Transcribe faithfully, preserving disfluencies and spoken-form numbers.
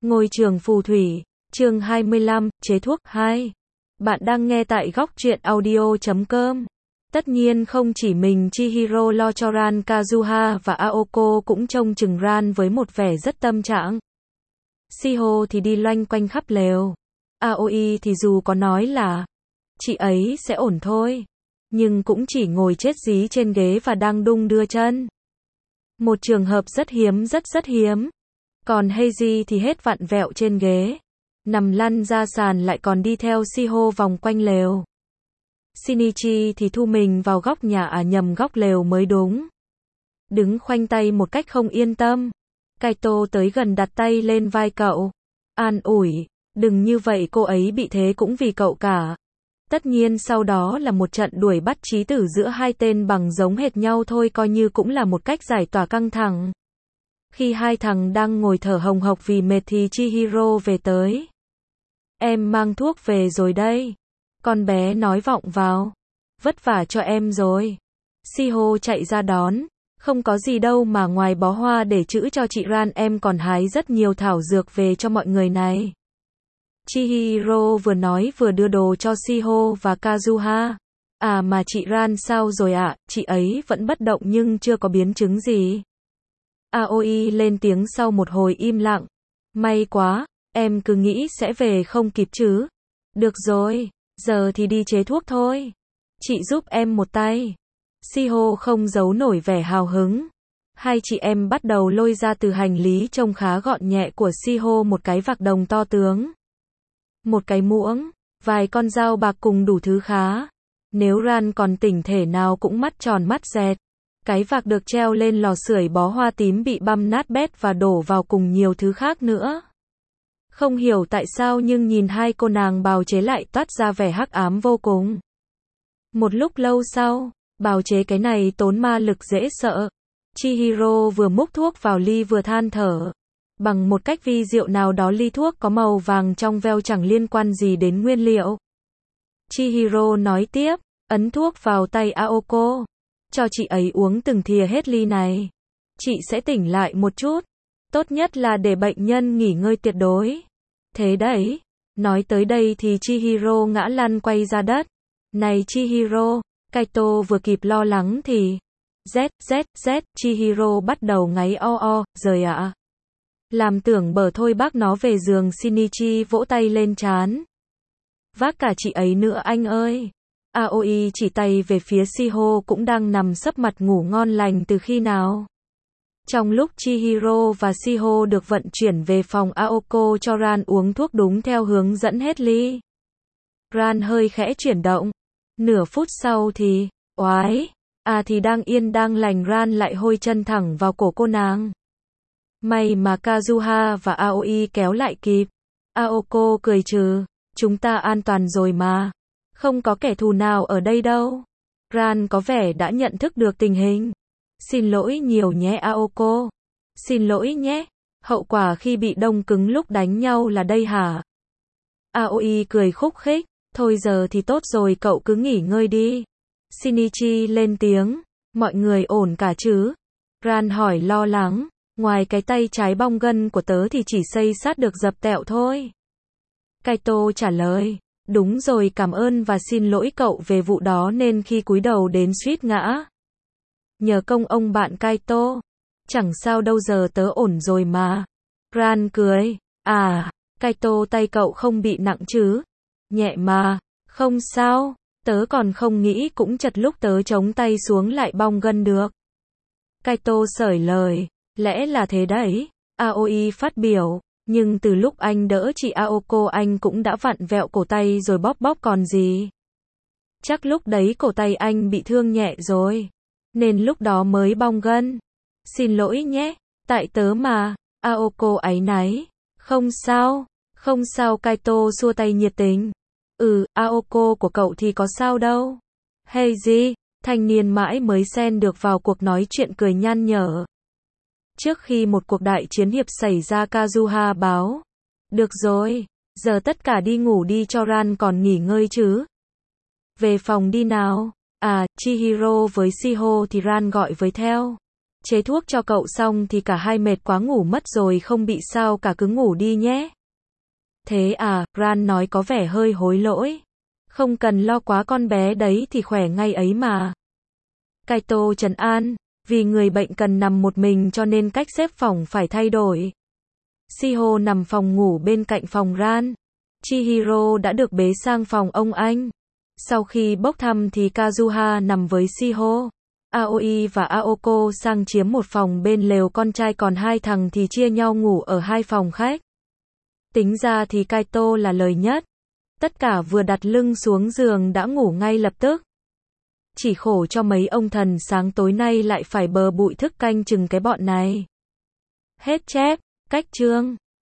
Ngôi trường phù thủy, chương hai mươi lăm, chế thuốc hai. Bạn đang nghe tại góc truyện audio chấm com. Tất nhiên không chỉ mình Chihiro lo cho Ran, Kazuha và Aoko cũng trông chừng Ran với một vẻ rất tâm trạng. Shiho thì đi loanh quanh khắp lều. Aoi thì dù có nói là chị ấy sẽ ổn thôi, nhưng cũng chỉ ngồi chết dí trên ghế và đang đung đưa chân. Một trường hợp rất hiếm rất rất hiếm. Còn Heiji thì hết vặn vẹo trên ghế, nằm lăn ra sàn lại còn đi theo Shiho vòng quanh lều. Shinichi thì thu mình vào góc nhà à nhầm góc lều mới đúng. Đứng khoanh tay một cách không yên tâm. Kaito tới gần đặt tay lên vai cậu. An ủi, đừng như vậy, cô ấy bị thế cũng vì cậu cả. Tất nhiên sau đó là một trận đuổi bắt chí tử giữa hai tên bằng giống hệt nhau thôi, coi như cũng là một cách giải tỏa căng thẳng. Khi hai thằng đang ngồi thở hồng hộc vì mệt thì Chihiro về tới. Em mang thuốc về rồi đây. Con bé nói vọng vào. Vất vả cho em rồi. Shiho chạy ra đón. Không có gì đâu mà ngoài bó hoa để chữ cho chị Ran, em còn hái rất nhiều thảo dược về cho mọi người này. Chihiro vừa nói vừa đưa đồ cho Shiho và Kazuha. À mà chị Ran sao rồi ạ? À? Chị ấy vẫn bất động nhưng chưa có biến chứng gì. Aoi lên tiếng sau một hồi im lặng. May quá, em cứ nghĩ sẽ về không kịp chứ. Được rồi, giờ thì đi chế thuốc thôi. Chị giúp em một tay. Shiho không giấu nổi vẻ hào hứng. Hai chị em bắt đầu lôi ra từ hành lý trông khá gọn nhẹ của Shiho một cái vạc đồng to tướng, một cái muỗng, vài con dao bạc cùng đủ thứ khá. Nếu Ran còn tỉnh thể nào cũng mắt tròn mắt dẹt. Cái vạc được treo lên lò sưởi bó hoa tím bị băm nát bét và đổ vào cùng nhiều thứ khác nữa. Không hiểu tại sao nhưng nhìn hai cô nàng bào chế lại toát ra vẻ hắc ám vô cùng. Một lúc lâu sau, bào chế cái này tốn ma lực dễ sợ. Chihiro vừa múc thuốc vào ly vừa than thở. Bằng một cách vi diệu nào đó ly thuốc có màu vàng trong veo chẳng liên quan gì đến nguyên liệu. Chihiro nói tiếp, ấn thuốc vào tay Aoko. Cho chị ấy uống từng thìa hết ly này. Chị sẽ tỉnh lại một chút. Tốt nhất là để bệnh nhân nghỉ ngơi tuyệt đối. Thế đấy. Nói tới đây thì Chihiro ngã lăn quay ra đất. Này Chihiro, Kaito vừa kịp lo lắng thì Z, Z, Z, Chihiro bắt đầu ngáy o o, rời ạ. À. Làm tưởng bở thôi bác nó về giường. Shinichi vỗ tay lên trán. Vác cả chị ấy nữa anh ơi. Aoi chỉ tay về phía Shiho cũng đang nằm sấp mặt ngủ ngon lành từ khi nào. Trong lúc Chihiro và Shiho được vận chuyển về phòng, Aoko cho Ran uống thuốc đúng theo hướng dẫn hết ly. Ran hơi khẽ chuyển động. Nửa phút sau thì, oái, à thì đang yên đang lành Ran lại hôi chân thẳng vào cổ cô nàng. May mà Kazuha và Aoi kéo lại kịp. Aoko cười trừ, chúng ta an toàn rồi mà. Không có kẻ thù nào ở đây đâu. Ran có vẻ đã nhận thức được tình hình. Xin lỗi nhiều nhé Aoko. Xin lỗi nhé. Hậu quả khi bị đông cứng lúc đánh nhau là đây hả? Aoi cười khúc khích. Thôi giờ thì tốt rồi, cậu cứ nghỉ ngơi đi. Shinichi lên tiếng. Mọi người ổn cả chứ? Ran hỏi lo lắng. Ngoài cái tay trái bong gân của tớ thì chỉ xây sát được dập tẹo thôi. Kaito trả lời. Đúng rồi, cảm ơn và xin lỗi cậu về vụ đó nên khi cúi đầu đến suýt ngã. Nhờ công ông bạn Kaito. Chẳng sao đâu, giờ tớ ổn rồi mà. Ran cười. À, Kaito tay cậu không bị nặng chứ? Nhẹ mà. Không sao. Tớ còn không nghĩ cũng chật lúc tớ chống tay xuống lại bong gân được. Kaito sởi lời. Lẽ là thế đấy. Aoi phát biểu. Nhưng từ lúc anh đỡ chị Aoko anh cũng đã vặn vẹo cổ tay rồi bóp bóp còn gì. Chắc lúc đấy cổ tay anh bị thương nhẹ rồi. Nên lúc đó mới bong gân. Xin lỗi nhé. Tại tớ mà. Aoko áy náy. Không sao. Không sao. Kaito xua tay nhiệt tình. Ừ, Aoko của cậu thì có sao đâu. Heiji, thanh niên mãi mới xen được vào cuộc nói chuyện cười nhăn nhở. Trước khi một cuộc đại chiến hiệp xảy ra, Kazuha báo. Được rồi, giờ tất cả đi ngủ đi cho Ran còn nghỉ ngơi chứ. Về phòng đi nào. À, Chihiro với Shiho thì Ran gọi với theo. Chế thuốc cho cậu xong thì cả hai mệt quá ngủ mất rồi không bị sao cả cứ ngủ đi nhé. Thế à, Ran nói có vẻ hơi hối lỗi. Không cần lo quá con bé đấy thì khỏe ngay ấy mà. Kaito trấn an, vì người bệnh cần nằm một mình cho nên cách xếp phòng phải thay đổi. Shiho nằm phòng ngủ bên cạnh phòng Ran. Chihiro đã được bế sang phòng ông anh. Sau khi bốc thăm thì Kazuha nằm với Shiho. Aoi và Aoko sang chiếm một phòng bên lều con trai còn hai thằng thì chia nhau ngủ ở hai phòng khách. Tính ra thì Kaito là lời nhất. Tất cả vừa đặt lưng xuống giường đã ngủ ngay lập tức. Chỉ khổ cho mấy ông thần sáng tối nay lại phải bờ bụi thức canh chừng cái bọn này. Hết chép, cách chương.